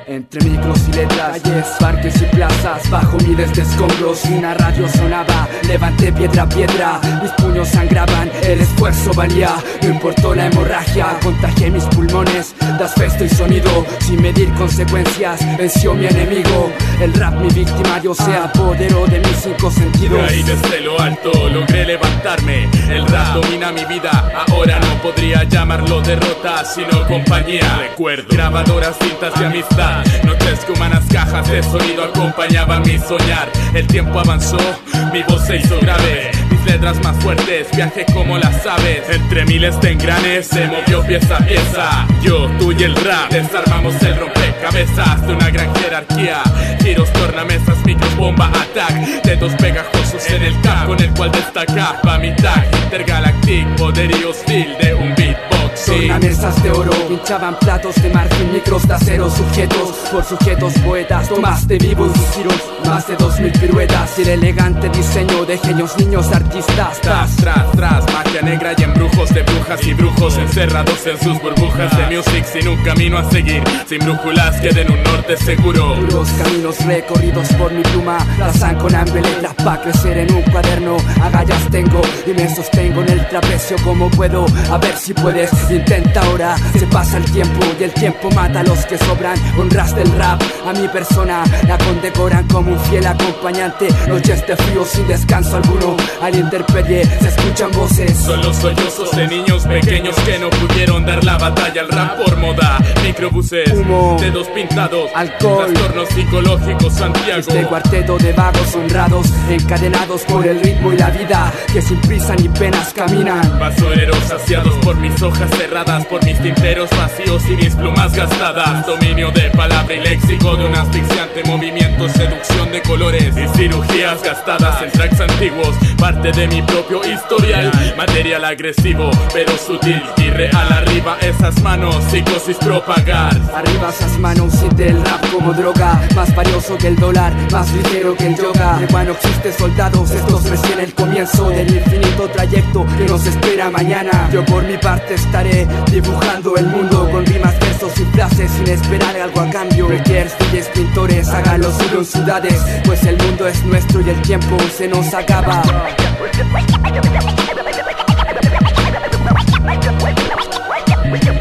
Entre micros y letras, calles, parques y plazas, bajo miles de escombros una radio sonaba. Levanté piedra a piedra, mis puños sangraban, el esfuerzo valía. No importó la hemorragia, contagié mis pulmones de asbesto y sonido. Sin medir consecuencias, venció mi enemigo. El rap mi victimario se apoderó de mis 5 sentidos. Y ahí desde lo alto logré levantarme. El rap domina mi vida, ahora no podría llamarlo derrota, sino compañía. Recuerdo grabadoras, cintas de amistad, noches que humanas cajas de sonido acompañaban mi soñar. El tiempo avanzó, mi voz se hizo grave, mis letras más fuertes, viajé como las aves. Entre miles de engranes se movió pieza a pieza. Yo, tú y el rap desarmamos el rompecabezas de una gran jerarquía. Giros, tornamesas, micros, bomba, attack, dedos pegajosos en el cap con el cual destacaba mi tag. Intergalactic, poderío hostil de un beatbox. Tornamesas de oro, pinchaban platos de marfil, micros de acero, sujetos por sujetos poetas. Tomaste vivos sus giros, más de 2000 piruetas y el elegante diseño de genios, niños, artistas. Tras, magia negra y embrujos de brujas y brujos encerrados en sus burbujas de music sin un camino a seguir, sin brújulas que den un norte seguro. Los caminos recorridos por mi pluma, trazan con hambre letras pa' crecer en un cuaderno. Agallas tengo y me sostengo en el trapecio como puedo. A ver si puedes, intenta ahora. Se pasa el tiempo y el tiempo mata a los que sobran. Honras del rap a mi persona, la condecoran como un fiel acompañante. Noches de frío sin descanso alguno, a la intemperie se escuchan voces. Son los sollozos de niños pequeños que no pudieron dar la batalla al rap por moda. Microbuses, humo, dedos pintados, alcohol, trastornos psicológicos, Santiago. Este cuarteto de vagos honrados, encadenados por el ritmo y la vida, que sin prisa ni penas caminan. Basureros saciados por mis hojas cerradas, por mis tinteros vacíos y mis plumas gastadas. Dominio de palabra y léxico de un asfixiante movimiento, seducción de colores y cirugías gastadas en tracks antiguos. Parte de mi propio historial, material agresivo pero sutil y real. Arriba esas manos, psicosis propagar. Arriba esas manos, siente el rap como droga, más valioso que el dólar, más ligero que el yoga. Bueno, existe soldados, esto es recién el comienzo del infinito trayecto que nos espera mañana. Yo por mi parte estaré dibujando el mundo con rimas, versos y frases sin esperar algo a cambio. Breakers, DJs, pintores, hagan lo suyo en ciudades, pues el mundo es nuestro y el tiempo se nos acaba. We'll be right back.